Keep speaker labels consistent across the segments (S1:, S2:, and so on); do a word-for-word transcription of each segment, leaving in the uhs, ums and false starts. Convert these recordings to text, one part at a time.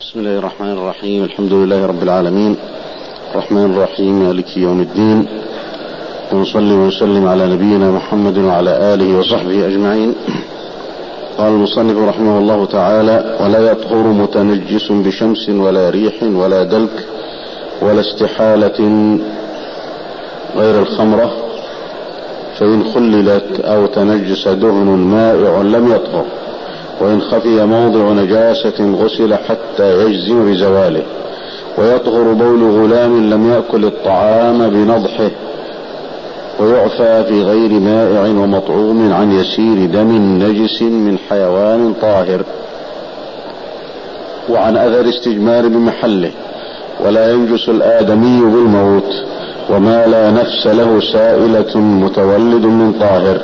S1: بسم الله الرحمن الرحيم. الحمد لله رب العالمين، الرحمن الرحيم، مالك يوم الدين، ونصلي ونسلم على نبينا محمد وعلى آله وصحبه أجمعين. قال المصنف رحمه الله تعالى: ولا يطهر متنجس بشمس ولا ريح ولا دلك ولا استحالة غير الخمرة، فإن خللت أو تنجس دهن مائع لم يطهر، وإن خفي موضع نجاسة غسل حتى يجزم بزواله. ويطهر بول غلام لم يأكل الطعام بنضحه، ويعفى في غير مائع ومطعوم عن يسير دم نجس من حيوان طاهر، وعن أثر استجمار بمحله. ولا ينجس الآدمي بالموت، وما لا نفس له سائلة متولد من طاهر.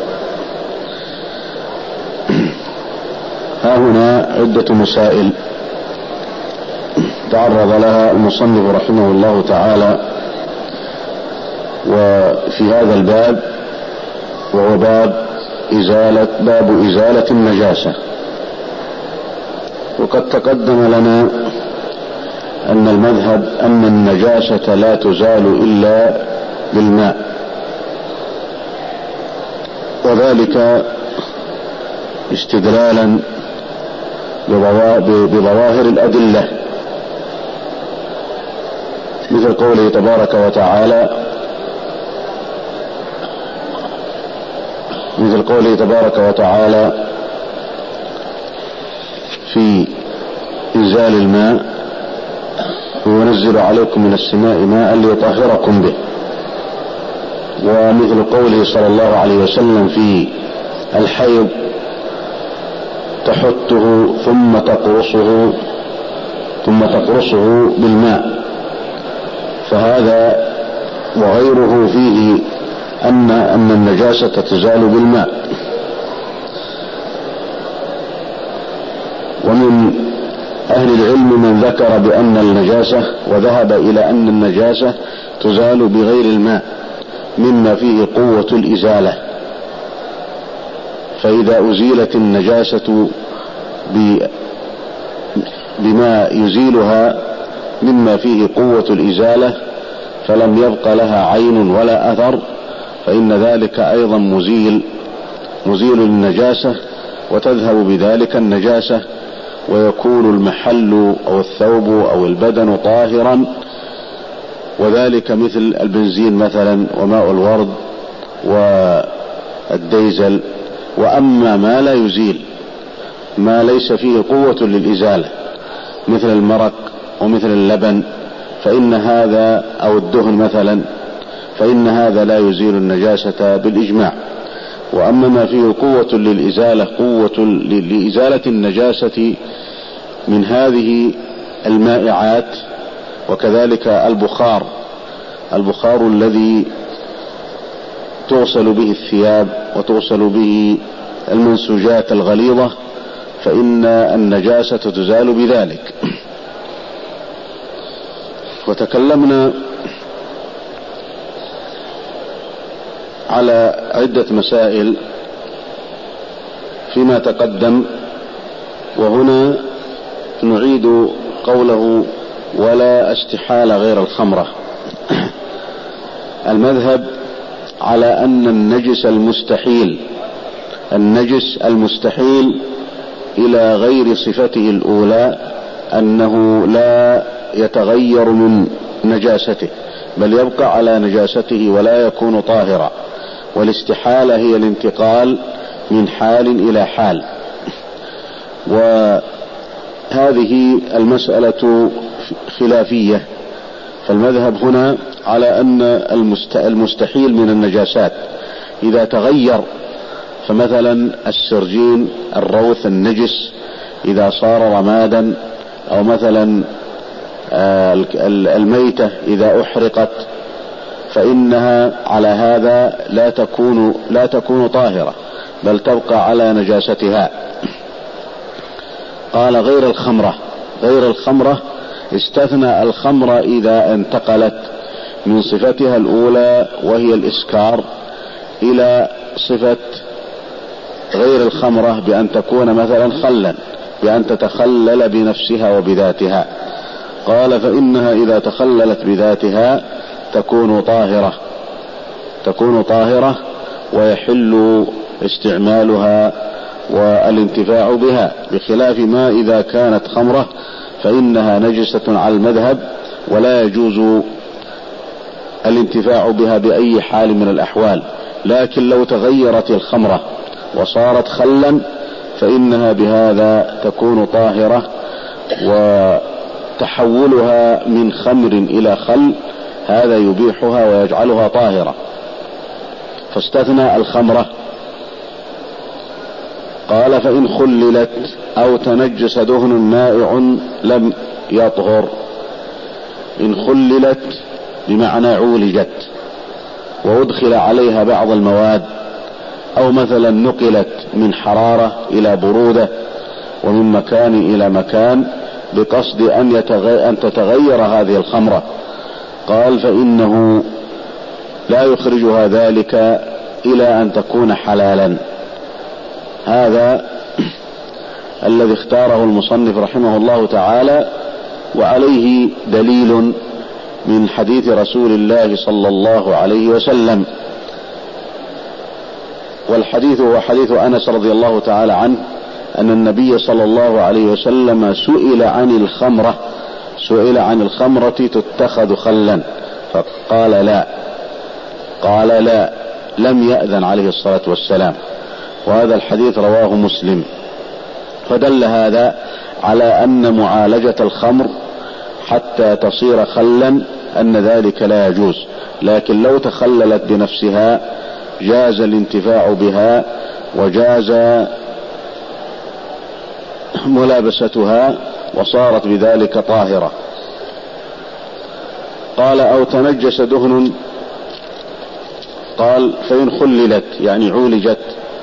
S1: ها هنا عدة مسائل تعرض لها المصنف رحمه الله تعالى وفي هذا الباب، وهو باب إزالة باب إزالة النجاسة. وقد تقدم لنا أن المذهب أن النجاسة لا تزال إلا بالماء، وذلك استدلالا بظواهر الأدلة، مثل قوله تبارك وتعالى مثل قوله تبارك وتعالى في إنزال الماء: وينزل عليكم من السماء ماء ليطهركم به. ومثل قوله صلى الله عليه وسلم في الحيض: تحته ثم تقرصه ثم تقرصه بالماء. فهذا وغيره فيه أن أن النجاسة تزال بالماء. ومن أهل العلم من ذكر بأن النجاسة وذهب إلى أن النجاسة تزال بغير الماء، مما فيه قوة الإزالة. فإذا أزيلت النجاسة بما يزيلها مما فيه قوة الإزالة فلم يبق لها عين ولا أثر، فإن ذلك أيضا مزيل مزيل للنجاسة، وتذهب بذلك النجاسة، ويكون المحل أو الثوب أو البدن طاهرا. وذلك مثل البنزين مثلا، وماء الورد، والديزل. وأما ما لا يزيل، ما ليس فيه قوة للإزالة، مثل المرق ومثل اللبن، فإن هذا أو الدهن مثلا، فإن هذا لا يزيل النجاسة بالإجماع. وأما ما فيه قوة للإزالة، قوة لإزالة النجاسة من هذه المائعات، وكذلك البخار البخار الذي توصل به الثياب وتوصل به المنسوجات الغليظة، فإن النجاسة تزال بذلك. وتكلمنا على عدة مسائل فيما تقدم، وهنا نعيد قوله: ولا استحال غير الخمرة. المذهب على أن النجس المستحيل النجس المستحيل إلى غير صفته الأولى أنه لا يتغير من نجاسته، بل يبقى على نجاسته ولا يكون طاهرا. والاستحالة هي الانتقال من حال إلى حال. وهذه المسألة خلافية، فالمذهب هنا على أن المستحيل من النجاسات إذا تغير، فمثلا السرجين الروث النجس إذا صار رمادا، أو مثلا الميتة إذا أحرقت، فإنها على هذا لا تكون لا تكون طاهرة، بل تبقى على نجاستها. قال: غير الخمرة غير الخمرة استثنى الخمر إذا انتقلت من صفتها الأولى وهي الإسكار إلى صفة غير الخمرة بأن تكون مثلا خلا، بأن تتخلل بنفسها وبذاتها. قال فإنها إذا تخللت بذاتها تكون طاهرة تكون طاهرة ويحل استعمالها والانتفاع بها، بخلاف ما إذا كانت خمرة فإنها نجسة على المذهب ولا يجوز الانتفاع بها بأي حال من الأحوال. لكن لو تغيرت الخمرة وصارت خلا فإنها بهذا تكون طاهرة، وتحولها من خمر إلى خل هذا يبيحها ويجعلها طاهرة. فاستثنى الخمرة. قال فإن خللت أو تنجس دهن مائع لم يطهر. إن خللت بمعنى عولجت وأدخل عليها بعض المواد، أو مثلا نقلت من حرارة إلى برودة ومن مكان إلى مكان بقصد أن, يتغي... أن تتغير هذه الخمرة، قال فإنه لا يخرجها ذلك إلى أن تكون حلالا. هذا الذي اختاره المصنف رحمه الله تعالى، وعليه دليل من حديث رسول الله صلى الله عليه وسلم. والحديث هو حديث أنس رضي الله تعالى عنه أن النبي صلى الله عليه وسلم سئل عن الخمرة سئل عن الخمرة تتخذ خلا فقال لا قال لا لم يأذن عليه الصلاة والسلام. وهذا الحديث رواه مسلم. فدل هذا على أن معالجة الخمر حتى تصير خلا أن ذلك لا يجوز، لكن لو تخللت بنفسها جاز الانتفاع بها وجاز ملابستها وصارت بذلك طاهرة. قال أو تنجس دهن، قال فإن خللت يعني عولجت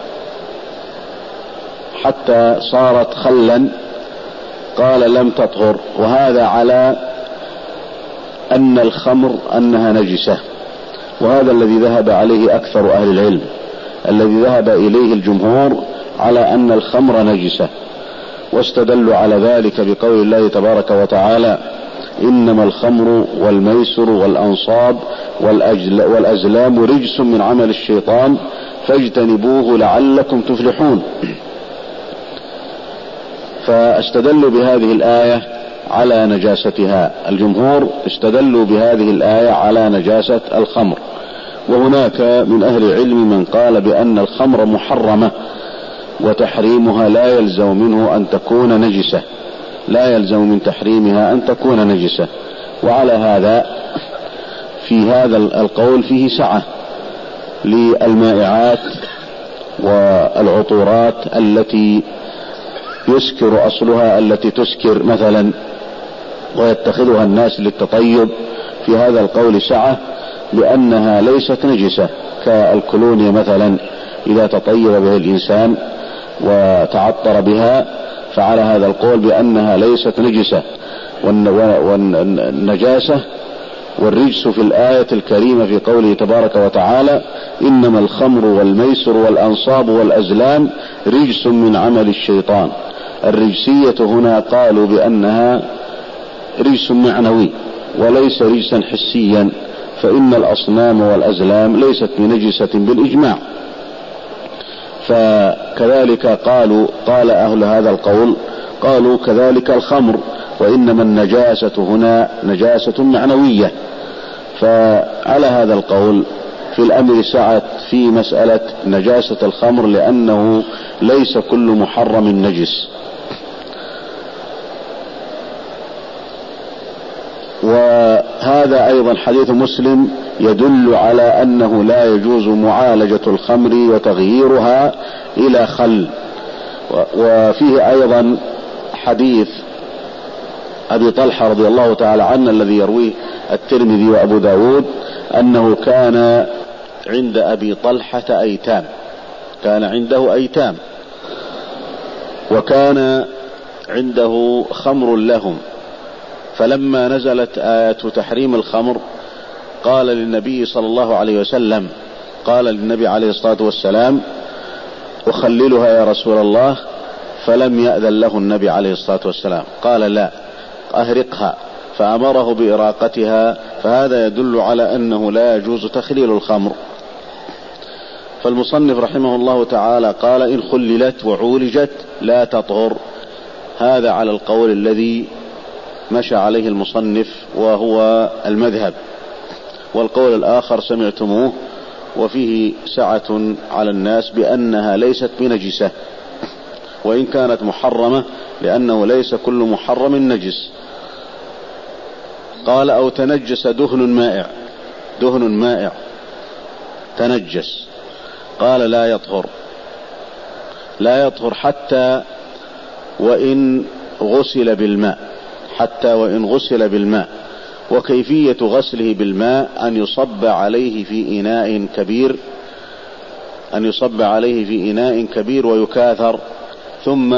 S1: حتى صارت خلا قال لم تطهر. وهذا على أن الخمر أنها نجسة، وهذا الذي ذهب عليه أكثر أهل العلم، الذي ذهب إليه الجمهور على أن الخمر نجسة، واستدلوا على ذلك بقول الله تبارك وتعالى إنما الخمر والميسر والأنصاب والأزلام رجس من عمل الشيطان فاجتنبوه لعلكم تفلحون. فاستدلوا بهذه الآية على نجاستها. الجمهور استدلوا بهذه الآية على نجاسة الخمر، وهناك من أهل العلم من قال بأن الخمر محرمة وتحريمها لا يلزم منه أن تكون نجسة، لا يلزم من تحريمها أن تكون نجسة. وعلى هذا في هذا القول فيه سعة للمائعات والعطورات التي يسكر أصلها، التي تسكر مثلا ويتخذها الناس للتطيب، في هذا القول سعة بأنها ليست نجسة، كالكولونيا مثلا إذا تطيب به الإنسان وتعطر بها فعلى هذا القول بأنها ليست نجسة. والنجاسة والرجس في الآية الكريمة في قوله تبارك وتعالى إنما الخمر والميسر والأنصاب والأزلام رجس من عمل الشيطان. الرجسية هنا قالوا بأنها رجس معنوي وليس رجسا حسيا، فإن الأصنام والأزلام ليست بنجسة بالإجماع. فكذلك قالوا قال أهل هذا القول قالوا كذلك الخمر، وإنما النجاسة هنا نجاسة معنوية. فعلى هذا القول في الأمر سعة في مسألة نجاسة الخمر، لأنه ليس كل محرم نجس. وهذا أيضا حديث مسلم يدل على أنه لا يجوز معالجة الخمر وتغييرها إلى خل. وفيه أيضا حديث أبي طلحة رضي الله تعالى عنه الذي يرويه الترمذي وأبو داود أنه كان عند أبي طلحة أيتام، كان عنده أيتام وكان عنده خمر لهم، فلما نزلت آية تحريم الخمر قال للنبي صلى الله عليه وسلم قال للنبي عليه الصلاة والسلام أخللها يا رسول الله؟ فلم يأذن له النبي عليه الصلاة والسلام، قال لا أهرقها، فأمره بإراقتها، فهذا يدل على أنه لا يجوز تخليل الخمر. فالمصنف رحمه الله تعالى قال إن خللت وعولجت لا تطهر، هذا على القول الذي مشى عليه المصنف وهو المذهب، والقول الآخر سمعتموه وفيه سعة على الناس بأنها ليست بنجسة وإن كانت محرمة، لأنه ليس كل محرم نجس. قال أو تنجس دهن مائع، دهن مائع تنجس، قال لا يطهر، لا يطهر حتى وإن غسل بالماء، حتى وإن غسل بالماء. وكيفية غسله بالماء أن يصب عليه في إناء كبير، أن يصب عليه في إناء كبير ويكاثر، ثم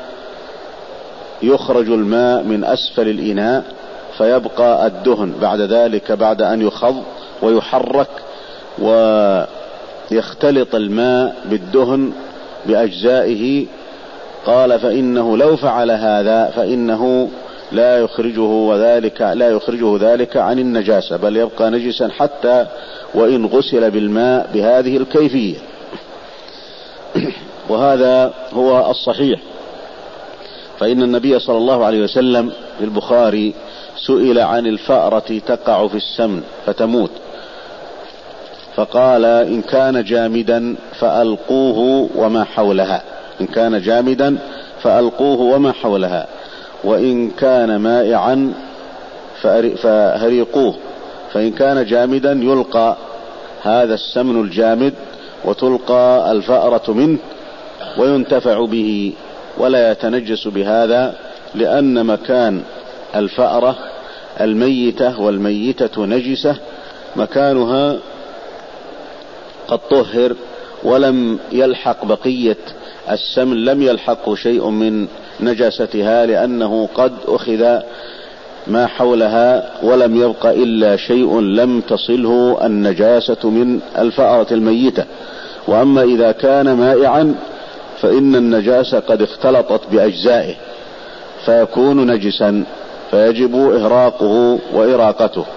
S1: يخرج الماء من أسفل الإناء فيبقى الدهن بعد ذلك، بعد أن يخض ويحرك ويختلط الماء بالدهن بأجزائه. قال فإنه لو فعل هذا فإنه لا يخرجه وذلك لا يخرجه ذلك عن النجاسة، بل يبقى نجسا حتى وإن غسل بالماء بهذه الكيفية. وهذا هو الصحيح، فإن النبي صلى الله عليه وسلم في البخاري سئل عن الفأرة تقع في السمن فتموت، فقال إن كان جامدا فألقوه وما حولها، إن كان جامدا فألقوه وما حولها، وإن كان مائعا فهريقوه، فإن كان جامدا يلقى هذا السمن الجامد وتلقى الفأرة منه وينتفع به ولا يتنجس بهذا، لأن مكان الفأرة الميتة والميتة نجسة مكانها قد طهر ولم يلحق بقية السمن، لم يلحق شيء من نجاستها، لأنه قد أخذ ما حولها ولم يبق إلا شيء لم تصله النجاسة من الفأرة الميتة. وأما إذا كان مائعا فإن النجاسة قد اختلطت بأجزائه فيكون نجسا، فيجب إهراقه وإراقته.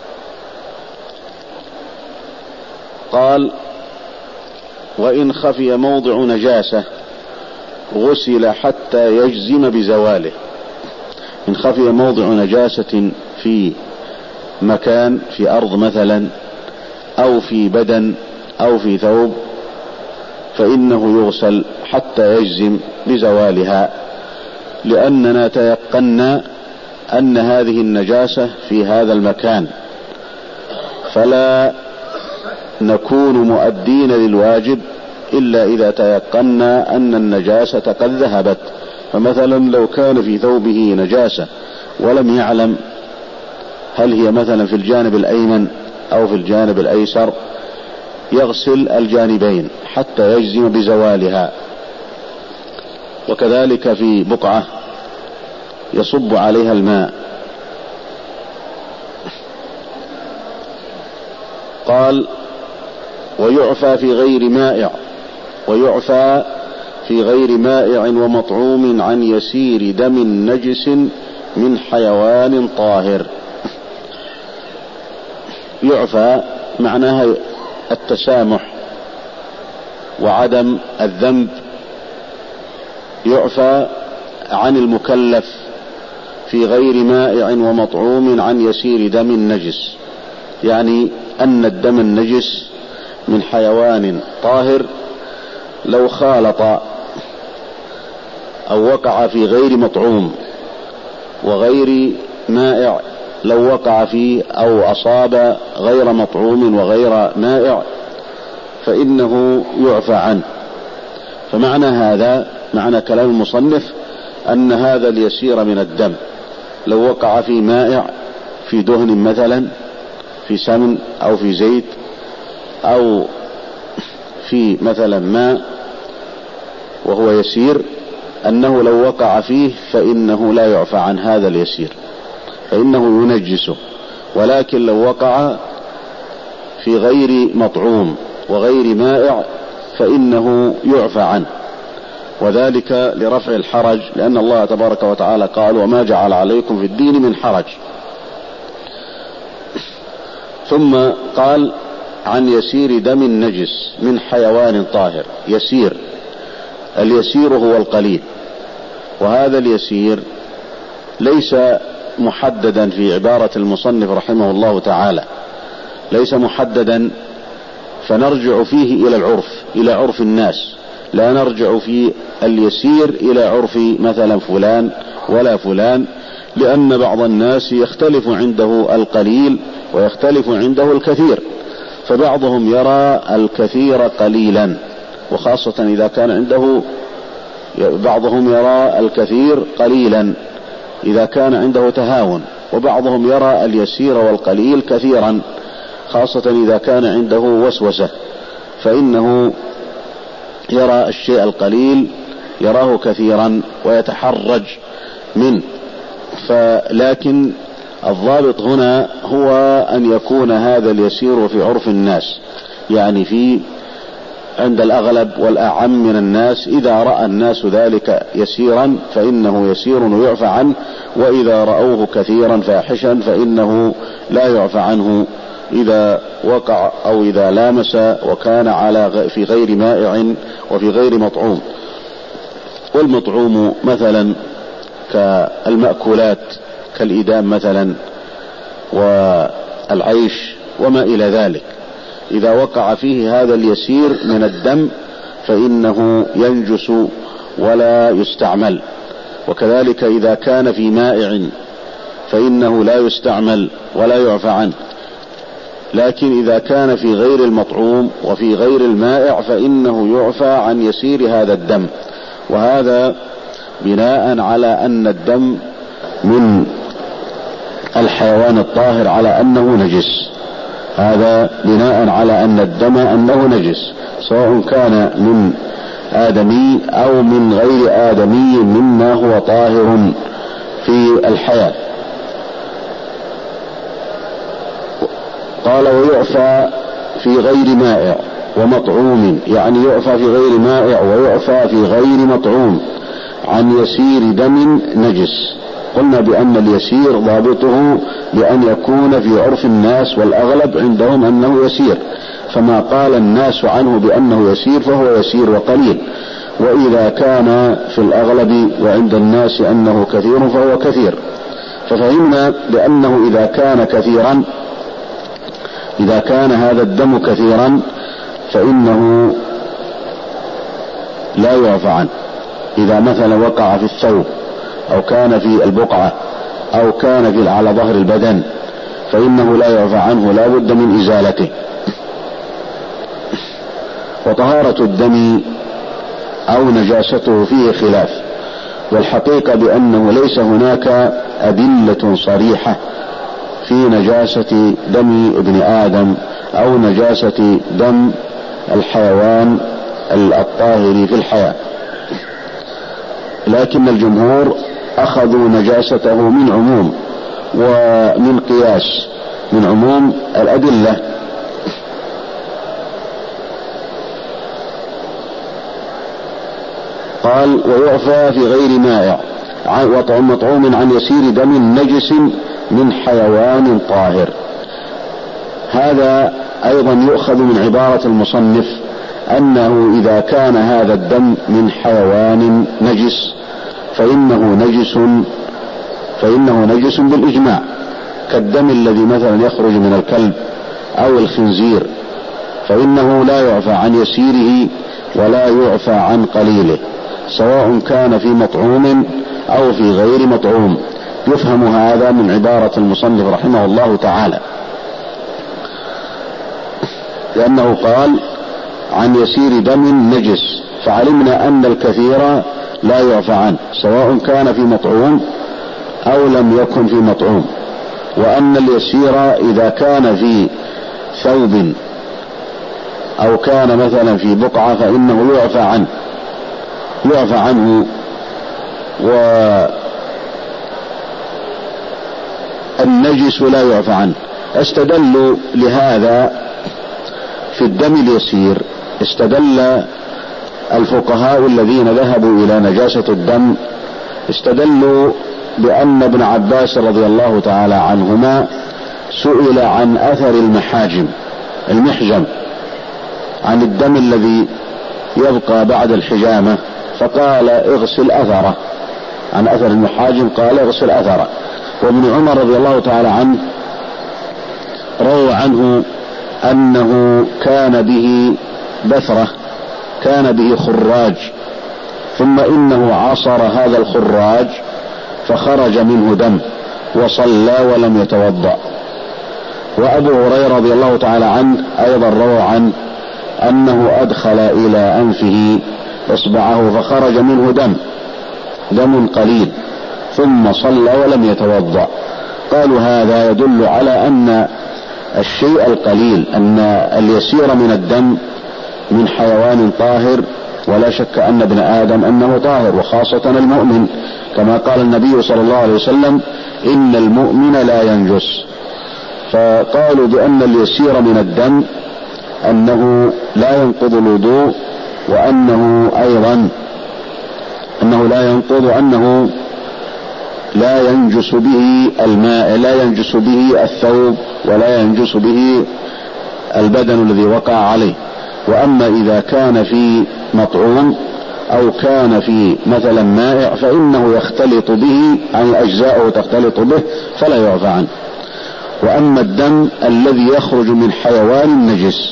S1: قال وإن خفي موضع نجاسة غسل حتى يجزم بزواله. إن خفي موضع نجاسة في مكان، في أرض مثلا أو في بدن أو في ثوب، فإنه يغسل حتى يجزم بزوالها، لأننا تيقنا أن هذه النجاسة في هذا المكان، فلا نكون مؤدين للواجب إلا إذا تيقنا أن النجاسة قد ذهبت. فمثلا لو كان في ثوبه نجاسة ولم يعلم هل هي مثلا في الجانب الأيمن أو في الجانب الأيسر، يغسل الجانبين حتى يجزم بزوالها. وكذلك في بقعة يصب عليها الماء. قال ويعفى في غير مائع، ويعفى في غير مائع ومطعوم عن يسير دم نجس من حيوان طاهر. يعفى معناها التسامح وعدم الذنب، يعفى عن المكلف في غير مائع ومطعوم عن يسير دم نجس، يعني أن الدم النجس من حيوان طاهر لو خالط أو وقع في غير مطعوم وغير مائع، لو وقع فيه أو أصاب غير مطعوم وغير مائع فإنه يعفى عنه. فمعنى هذا، معنى كلام المصنف أن هذا اليسير من الدم لو وقع في مائع، في دهن مثلا، في سمن أو في زيت أو في مثلا ماء وهو يسير، أنه لو وقع فيه فإنه لا يعفى عن هذا اليسير، فإنه ينجسه. ولكن لو وقع في غير مطعوم وغير مائع فإنه يعفى عنه، وذلك لرفع الحرج، لأن الله تبارك وتعالى قال: وما جعل عليكم في الدين من حرج. ثم قال: عن يسير دم نجس من حيوان طاهر. يسير، اليسير هو القليل، وهذا اليسير ليس محددا في عبارة المصنف رحمه الله تعالى، ليس محددا فنرجع فيه إلى العرف، إلى عرف الناس، لا نرجع في اليسير إلى عرف مثلا فلان ولا فلان، لأن بعض الناس يختلف عنده القليل ويختلف عنده الكثير، فبعضهم يرى الكثير قليلا، وخاصة إذا كان عنده، بعضهم يرى الكثير قليلا إذا كان عنده تهاون، وبعضهم يرى اليسير والقليل كثيرا، خاصة إذا كان عنده وسوسة، فإنه يرى الشيء القليل يراه كثيرا ويتحرج منه. فلكن الضابط هنا هو أن يكون هذا اليسير في عرف الناس، يعني في عند الأغلب والأعم من الناس، إذا رأى الناس ذلك يسيرا فإنه يسير ويعفى عنه، وإذا رأوه كثيرا فاحشا فإنه لا يعفى عنه إذا وقع أو إذا لامس وكان على في غير مائع وفي غير مطعوم. والمطعوم مثلا كالمأكولات كالإدام مثلا والعيش وما إلى ذلك، إذا وقع فيه هذا اليسير من الدم فإنه ينجس ولا يستعمل، وكذلك إذا كان في مائع فإنه لا يستعمل ولا يعفى عنه، لكن إذا كان في غير المطعوم وفي غير المائع فإنه يعفى عن يسير هذا الدم. وهذا بناء على أن الدم من الحيوان الطاهر على أنه نجس، هذا بناء على أن الدم أنه نجس، سواء كان من آدمي أو من غير آدمي مما هو طاهر في الحياة. قال: ويعفى في غير مائع ومطعوم، يعني يعفى في غير مائع ويعفى في غير مطعوم عن يسير دم نجس. قلنا بأن اليسير ضابطه بأن يكون في عرف الناس، والأغلب عندهم أنه يسير، فما قال الناس عنه بأنه يسير فهو يسير وقليل، وإذا كان في الأغلب وعند الناس أنه كثير فهو كثير. ففهمنا بأنه إذا كان كثيرا، إذا كان هذا الدم كثيرا فإنه لا يعفى عنه. إذا مثلا وقع في الثوب أو كان في البقعة أو كان في على ظهر البدن فإنه لا يعفى عنه، لا بد من إزالته. وطهارة الدم أو نجاسته فيه خلاف، والحقيقة بأنه ليس هناك أدلة صريحة في نجاسة دم ابن آدم أو نجاسة دم الحيوان الطاهر في الحياة، لكن الجمهور أخذوا نجاسته من عموم ومن قياس، من عموم الأدلة. قال: ويعفى في غير مائع ومطعوم عن يسير دم نجس من حيوان طاهر. هذا أيضا يؤخذ من عبارة المصنف أنه إذا كان هذا الدم من حيوان نجس فإنه نجس فإنه نجس بالإجماع، كالدم الذي مثلا يخرج من الكلب أو الخنزير، فإنه لا يعفى عن يسيره ولا يعفى عن قليله، سواء كان في مطعوم أو في غير مطعوم. يفهم هذا من عبارة المصنف رحمه الله تعالى، لأنه قال: عن يسير دم نجس، فعلمنا أن الكثير لا يعفى عنه سواء كان في مطعوم أو لم يكن في مطعوم، وأن اليسير إذا كان في ثوب أو كان مثلا في بقعة فإنه يعفى عنه يعفى عنه والنجس لا يعفى عنه. استدلوا لهذا في الدم اليسير، استدل الفقهاء الذين ذهبوا إلى نجاسة الدم استدلوا بأن ابن عباس رضي الله تعالى عنهما سئل عن أثر المحاجم المحجم، عن الدم الذي يبقى بعد الحجامة، فقال اغسل أثره، عن أثر المحاجم قال اغسل أثره. وابن عمر رضي الله تعالى عنه روى عنه أنه كان به بثرة، كان به خراج، ثم إنه عصر هذا الخراج فخرج منه دم وصلى ولم يتوضأ. وأبو هريرة رضي الله تعالى عنه أيضا روى عنه أنه أدخل إلى أنفه إصبعه فخرج منه دم دم قليل ثم صلى ولم يتوضأ. قالوا هذا يدل على أن الشيء القليل، أن اليسير من الدم من حيوان طاهر، ولا شك أن ابن آدم أنه طاهر، وخاصة المؤمن، كما قال النبي صلى الله عليه وسلم إن المؤمن لا ينجس. فقالوا بأن اليسير من الدم أنه لا ينقض الوضوء، وأنه أيضا أنه لا ينقض أنه لا ينجس به الماء، لا ينجس به الثوب، ولا ينجس به البدن الذي وقع عليه. وأما إذا كان في مطعوم أو كان في مثلا مائع فإنه يختلط به، عن أجزاءه تختلط به فلا يعفى عنه. وأما الدم الذي يخرج من حيوان نجس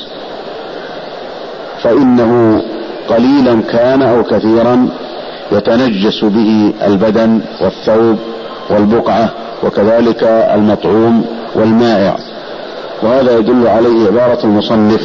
S1: فإنه قليلا كان أو كثيرا يتنجس به البدن والثوب والبقعة، وكذلك المطعوم والمائع. وهذا يدل عليه عبارة المصنف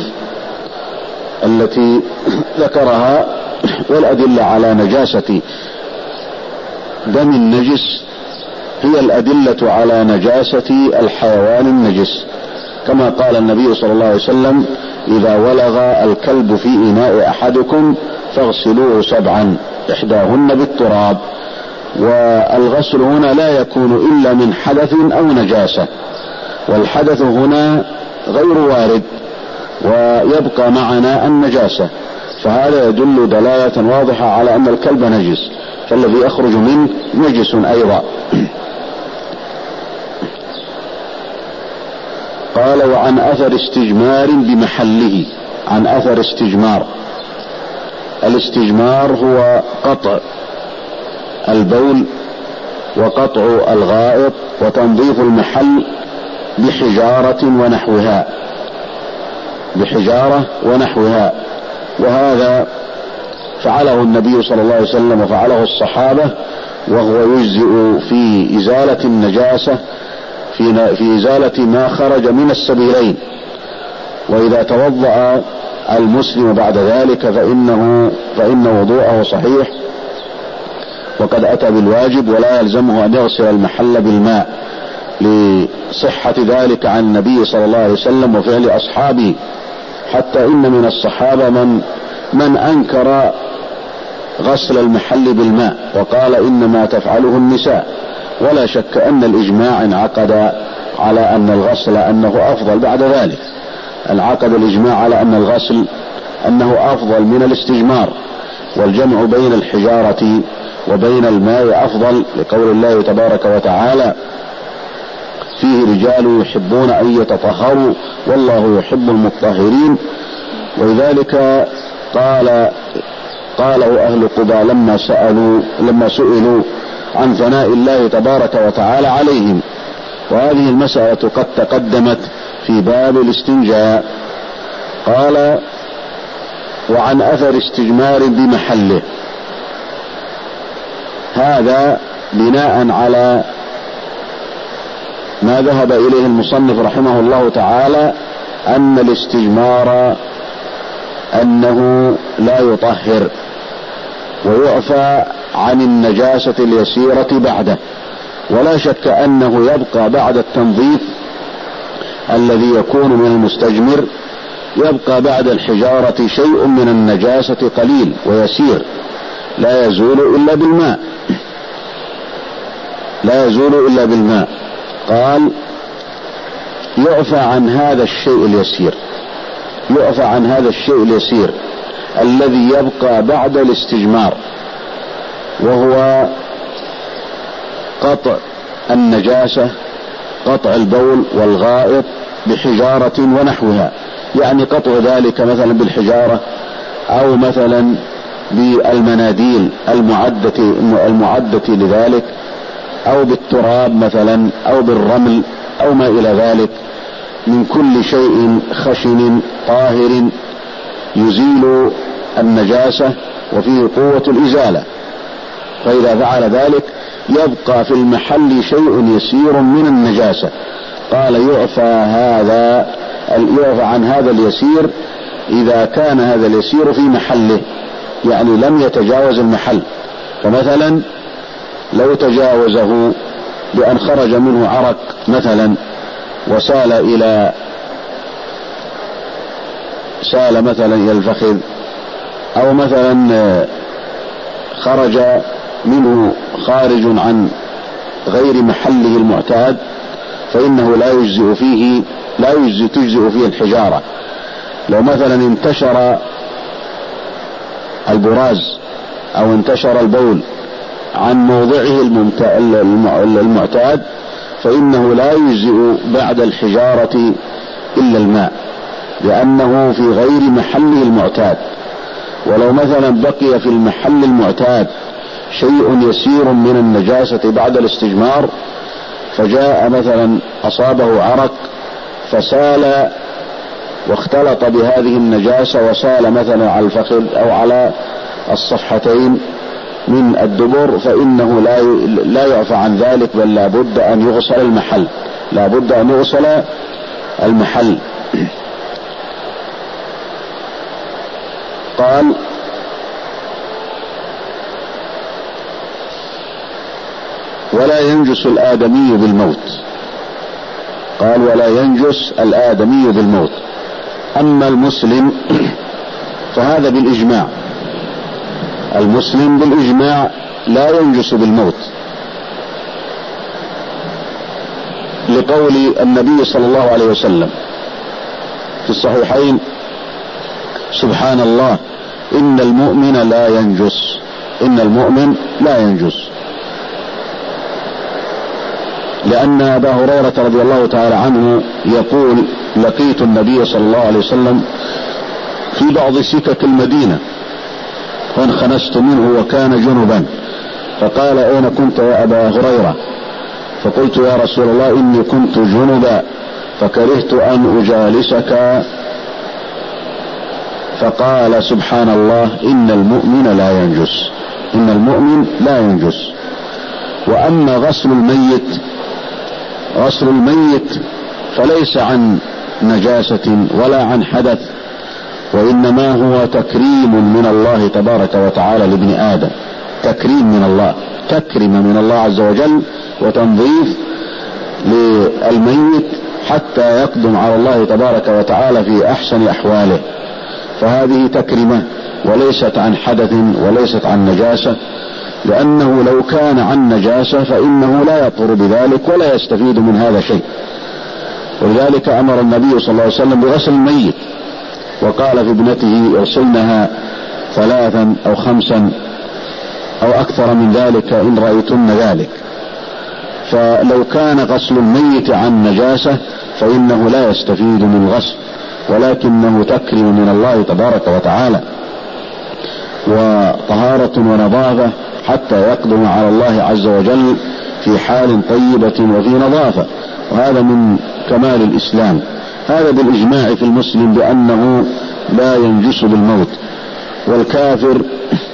S1: التي ذكرها، والأدلة على نجاسة دم النجس هي الأدلة على نجاسة الحيوان النجس، كما قال النبي صلى الله عليه وسلم إذا ولغ الكلب في إناء أحدكم فاغسلوه سبعا إحداهن بالتراب. والغسل هنا لا يكون إلا من حدث أو نجاسة، والحدث هنا غير وارد، ويبقى معنا النجاسة، فهذا يدل دلالة واضحة على أن الكلب نجس، فالذي يخرج منه نجس أيضا. قال وعن أثر استجمار بمحله، عن أثر استجمار. الاستجمار هو قطع البول وقطع الغائط وتنظيف المحل بحجارة ونحوها، بحجارة ونحوها. وهذا فعله النبي صلى الله عليه وسلم وفعله الصحابة، وهو يجزئ في إزالة النجاسة، في, في إزالة ما خرج من السبيلين. وإذا توضأ المسلم بعد ذلك فإنه فإن وضوءه صحيح وقد أتى بالواجب، ولا يلزمه أن يغسل المحل بالماء، لصحة ذلك عن النبي صلى الله عليه وسلم وفعل أصحابه. حتى إن من الصحابة من من أنكر غسل المحل بالماء وقال إنما تفعله النساء. ولا شك أن الإجماع انعقد على أن الغسل أنه أفضل بعد ذلك، انعقد الإجماع على أن الغسل أنه أفضل من الاستجمار، والجمع بين الحجارة وبين الماء أفضل، لقول الله تبارك وتعالى فيه رجال يحبون أن يتطهروا والله يحب المطهرين. ولذلك قال قاله أهل قباء لما سألوا لما سئلوا عن ثناء الله تبارك وتعالى عليهم. وهذه المسألة قد تقدمت في باب الاستنجاء. قال وعن أثر استجمار بمحله، هذا بناء على ما ذهب إليه المصنف رحمه الله تعالى أن الاستجمار أنه لا يطهر ويعفى عن النجاسة اليسيرة بعده. ولا شك أنه يبقى بعد التنظيف الذي يكون من المستجمر، يبقى بعد الحجارة شيء من النجاسة قليل ويسير لا يزول إلا بالماء، لا يزول إلا بالماء. قال يعفى عن هذا الشيء اليسير، يعفى عن هذا الشيء اليسير الذي يبقى بعد الاستجمار، وهو قطع النجاسة، قطع البول والغائط بحجارة ونحوها، يعني قطع ذلك مثلا بالحجارة أو مثلا بالمناديل المعدة المعدة لذلك، أو بالتراب مثلا، أو بالرمل، أو ما إلى ذلك من كل شيء خشن طاهر يزيل النجاسة وفيه قوة الإزالة. فإذا فعل ذلك يبقى في المحل شيء يسير من النجاسة، قال يعفى هذا يعفى عن هذا اليسير إذا كان هذا اليسير في محله، يعني لم يتجاوز المحل. فمثلا لو تجاوزه بأن خرج منه عرق مثلا وسال إلى سال مثلا إلى الفخذ، أو مثلا خرج منه خارج عن غير محله المعتاد، فإنه لا يجزئ فيه لا يجزئ تجزئ فيه الحجارة. لو مثلا انتشر البراز أو انتشر البول عن موضعه المعتاد فإنه لا يجزئ بعد الحجارة إلا الماء، لأنه في غير محله المعتاد. ولو مثلا بقي في المحل المعتاد شيء يسير من النجاسة بعد الاستجمار، فجاء مثلا أصابه عرق فسال واختلط بهذه النجاسة وسال مثلا على الفخذ أو على الصفحتين من الدبر، فإنه لا لا يعفى عن ذلك، بل لا بد أن يغسل المحل لا بد أن يغسل المحل. قال ولا ينجس الآدمي بالموت. قال ولا ينجس الآدمي بالموت. أما المسلم فهذا بالإجماع، المسلم بالإجماع لا ينجس بالموت، لقول النبي صلى الله عليه وسلم في الصحيحين: سبحان الله إن المؤمن لا ينجس إن المؤمن لا ينجس. لأن أبا هريرة رضي الله تعالى عنه يقول: لقيت النبي صلى الله عليه وسلم في بعض سكك المدينة فانخنست منه وكان جنبا، فقال: أين كنت يا أبا هريرة؟ فقلت: يا رسول الله إني كنت جنبا فكرهت أن أجالسك. فقال: سبحان الله إن المؤمن لا ينجس إن المؤمن لا ينجس. وأما غسل الميت غسل الميت فليس عن نجاسة ولا عن حدث، وإنما هو تكريم من الله تبارك وتعالى لابن آدم، تكريم من الله، تكريم من الله عز وجل وتنظيف للميت حتى يقدم على الله تبارك وتعالى في أحسن أحواله. فهذه تكريمة وليست عن حدث وليست عن نجاسة، لأنه لو كان عن نجاسة فإنه لا يطهر بذلك ولا يستفيد من هذا شيء. ولذلك أمر النبي صلى الله عليه وسلم بغسل الميت، وقال في ابنته: اغسلنها ثلاثا أو خمسا أو أكثر من ذلك إن رأيتن ذلك. فلو كان غسل الميت عن نجاسة فإنه لا يستفيد من الغسل، ولكنه تكريم من الله تبارك وتعالى وطهارة ونظافة حتى يقدم على الله عز وجل في حال طيبة وفي نظافة، وهذا من كمال الإسلام. هذا بالإجماع في المسلم بأنه لا ينجس بالموت. والكافر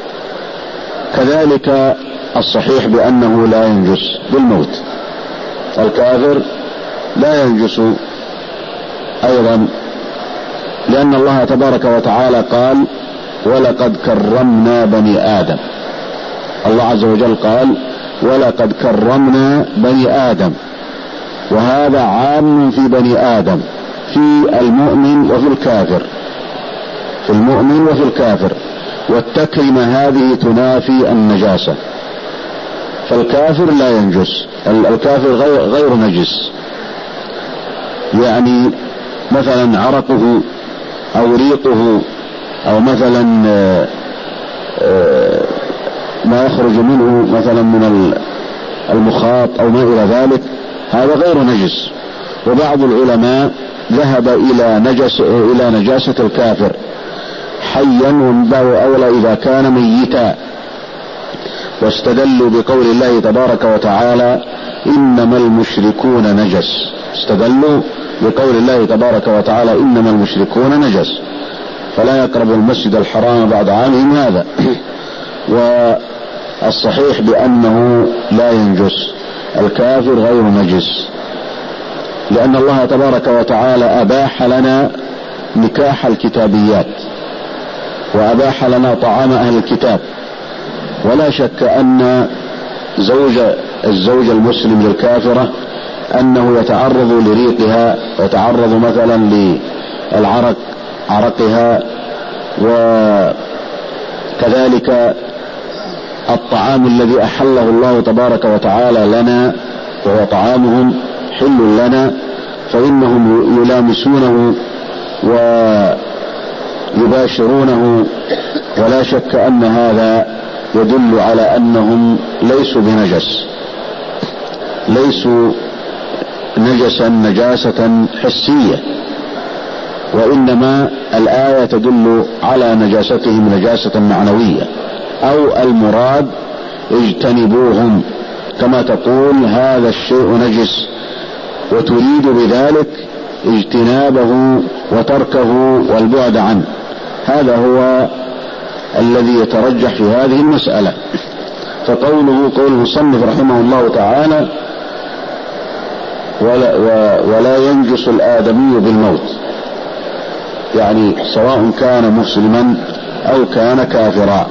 S1: كذلك الصحيح بأنه لا ينجس بالموت، الكافر لا ينجس أيضا، لأن الله تبارك وتعالى قال: ولقد كرمنا بني آدم. الله عز وجل قال: ولقد كرمنا بني آدم، وهذا عام في بني آدم، في المؤمن وفي الكافر، في المؤمن وفي الكافر. والتكريمة هذه تنافي النجاسة، فالكافر لا ينجس، الكافر غير, غير نجس، يعني مثلا عرقه أو ريقه أو مثلا ما يخرج منه مثلا من المخاط أو ما إلى ذلك، هذا غير نجس. وبعض العلماء ذهب إلى نجس إلى نجاسة الكافر حيا، ومن باب أولى إذا كان ميتا، واستدلوا بقول الله تبارك وتعالى إنما المشركون نجس. استدلوا بقول الله تبارك وتعالى إنما المشركون نجس، فلا يقرب المسجد الحرام بعد عامهم هذا. والصحيح بأنه لا ينجس، الكافر غير نجس، لأن الله تبارك وتعالى أباح لنا نكاح الكتابيات، وأباح لنا طعام أهل الكتاب. ولا شك أن زوج الزوج المسلم للكافرة أنه يتعرض لريقها، يتعرض مثلا للعرق عرقها، وكذلك الطعام الذي أحله الله تبارك وتعالى لنا وهو طعامهم حل لنا، فإنهم يلامسونه ويباشرونه، ولا شك أن هذا يدل على أنهم ليسوا بنجس، ليسوا نجسا نجاسة حسية، وإنما الآية تدل على نجاستهم نجاسة معنوية، أو المراد اجتنبوهم، كما تقول هذا الشيء نجس وتريد بذلك اجتنابه وتركه والبعد عنه. هذا هو الذي يترجح في هذه المسألة. فقوله قول المصنف رحمه الله تعالى ولا, ولا ينجس الآدمي بالموت، يعني سواء كان مسلما أو كان كافرا.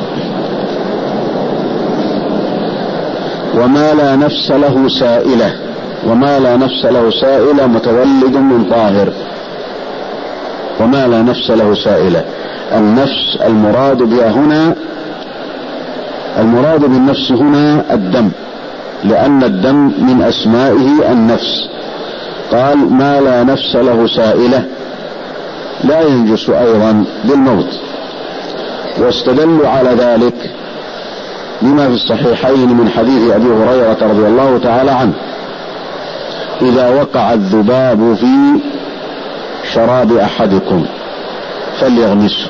S1: وما لا نفس له سائلة، وما لا نفس له سائلة متولد من طاهر. وما لا نفس له سائلة، النفس المراد بها هنا، المراد بالنفس هنا الدم، لأن الدم من أسمائه النفس. قال ما لا نفس له سائلة لا ينجس أيضا بالموت. واستدلوا على ذلك بما في الصحيحين من حديث أبي هريرة رضي الله تعالى عنه: إذا وقع الذباب في شراب أحدكم فليغمسه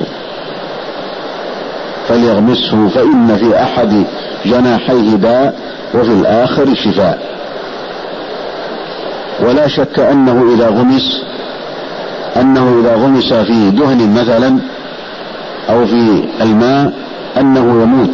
S1: فليغمسه فإن في أحد جناحيه داء وفي الآخر شفاء. ولا شك أنه إذا غمس أنه إذا غمس في دهن مثلا أو في الماء أنه يموت،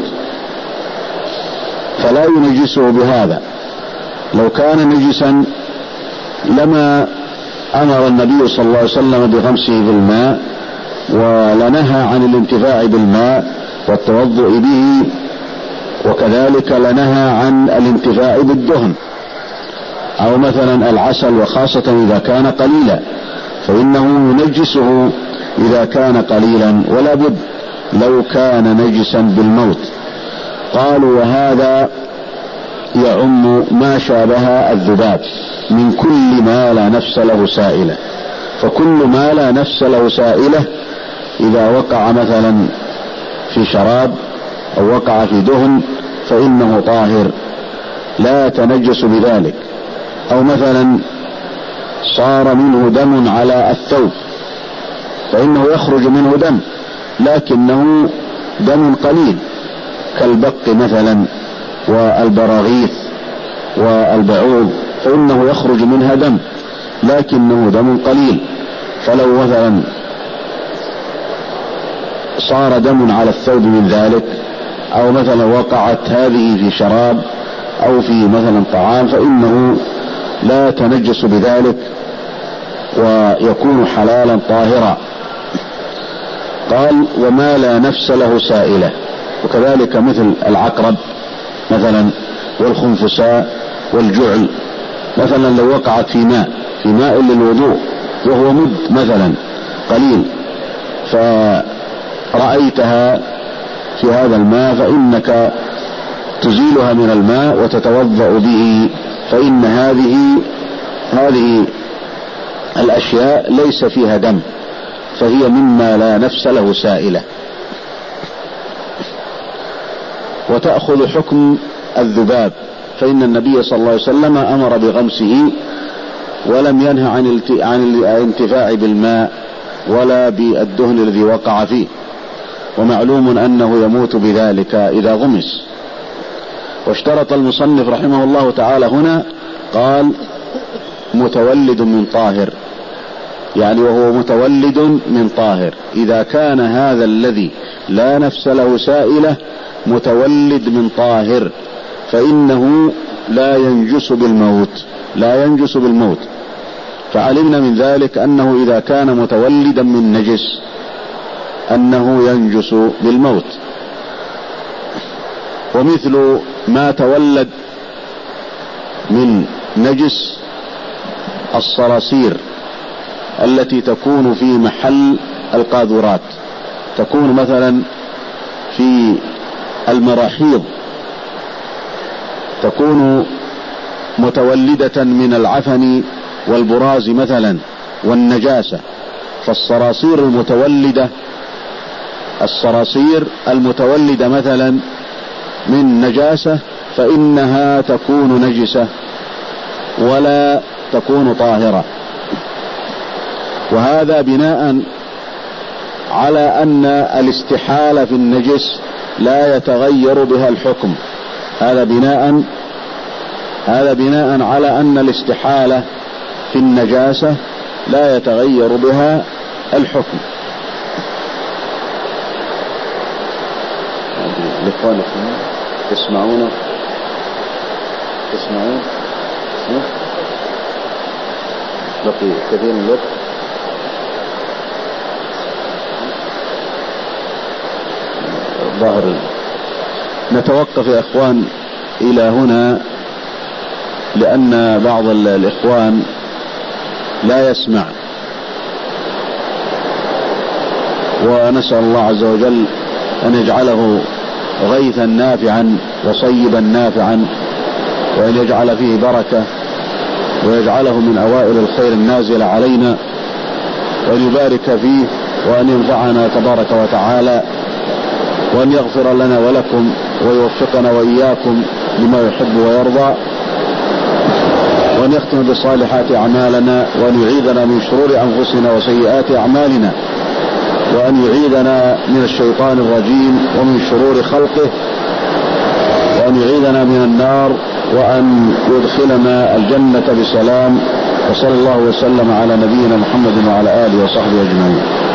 S1: فلا ينجسه بهذا. لو كان نجسا لما أمر النبي صلى الله عليه وسلم بغمسه بالماء، ولنهى عن الانتفاع بالماء والتوضؤ به، وكذلك لنهى عن الانتفاع بالدهن أو مثلا العسل، وخاصة إذا كان قليلا فإنه ينجسه إذا كان قليلا، ولا بد لو كان نجسا بالموت. قالوا وهذا يعم ما شابه الذباب من كل ما لا نفس له سائلة. فكل ما لا نفس له سائلة إذا وقع مثلا في شراب أو وقع في دهن فإنه طاهر لا يتنجس بذلك. أو مثلا صار منه دم على الثوب فإنه يخرج منه دم، لكنه دم قليل كالبق مثلا والبراغيث والبعوض، فإنه يخرج منها دم لكنه دم قليل. فلو مثلا صار دم على الثوب من ذلك، أو مثلا وقعت هذه في شراب أو في مثلا طعام، فإنه لا يتنجس بذلك ويكون حلالا طاهرا. قال وما لا نفس له سائلة، وكذلك مثل العقرب مثلا والخنفساء والجعل مثلا لو وقعت في ماء في ماء للوضوء وهو مد مثلا قليل، فرأيتها في هذا الماء فإنك تزيلها من الماء وتتوضأ به، فإن هذه هذه الأشياء ليس فيها دم،
S2: فهي مما لا نفس له سائلة، وتأخذ حكم الذباب، فإن النبي صلى الله عليه وسلم أمر بغمسه ولم ينه عن الانتفاع بالماء ولا بالدهن الذي وقع فيه، ومعلوم أنه يموت بذلك إذا غمس. واشترط المصنف رحمه الله تعالى هنا، قال متولد من طاهر، يعني وهو متولد من طاهر. إذا كان هذا الذي لا نفس له سائلة متولد من طاهر فإنه لا ينجس بالموت، لا ينجس بالموت. فعلمنا من ذلك أنه إذا كان متولدا من نجس أنه ينجس بالموت. ومثل ما تولد من نجس الصراصير التي تكون في محل القاذورات، تكون مثلا في المراحيض، تكون متولدة من العفن والبراز مثلا والنجاسة. فالصراصير المتولدة الصراصير المتولدة مثلا من نجاسة فإنها تكون نجسة ولا تكون طاهرة. وهذا بناء على أن الاستحالة في النجس لا يتغير بها الحكم. هذا بناء هذا بناء على أن الاستحالة في النجاسة لا يتغير بها الحكم. الإخوان تسمعون تسمعون بقي كثير من الوقت. ظاهر نتوقف يا إخوان إلى هنا، لأن بعض الإخوان لا يسمع، ونسأل الله عز وجل أن يجعله غيثا نافعا وصيبا نافعا، وأن يجعل فيه بركة، ويجعله من أوائل الخير النازل علينا، وأن يبارك فيه، وأن ينفعنا تبارك وتعالى، وأن يغفر لنا ولكم ويوفقنا وإياكم لما يحب ويرضى، وأن يختم بصالحات أعمالنا، وأن يعيذنا من شرور أنفسنا وسيئات أعمالنا، وأن يعيذنا من الشيطان الرجيم ومن شرور خلقه، وأن يعيذنا من النار، وأن يدخلنا الجنة بسلام. وصلى الله وسلم على نبينا محمد وعلى آله وصحبه أجمعين.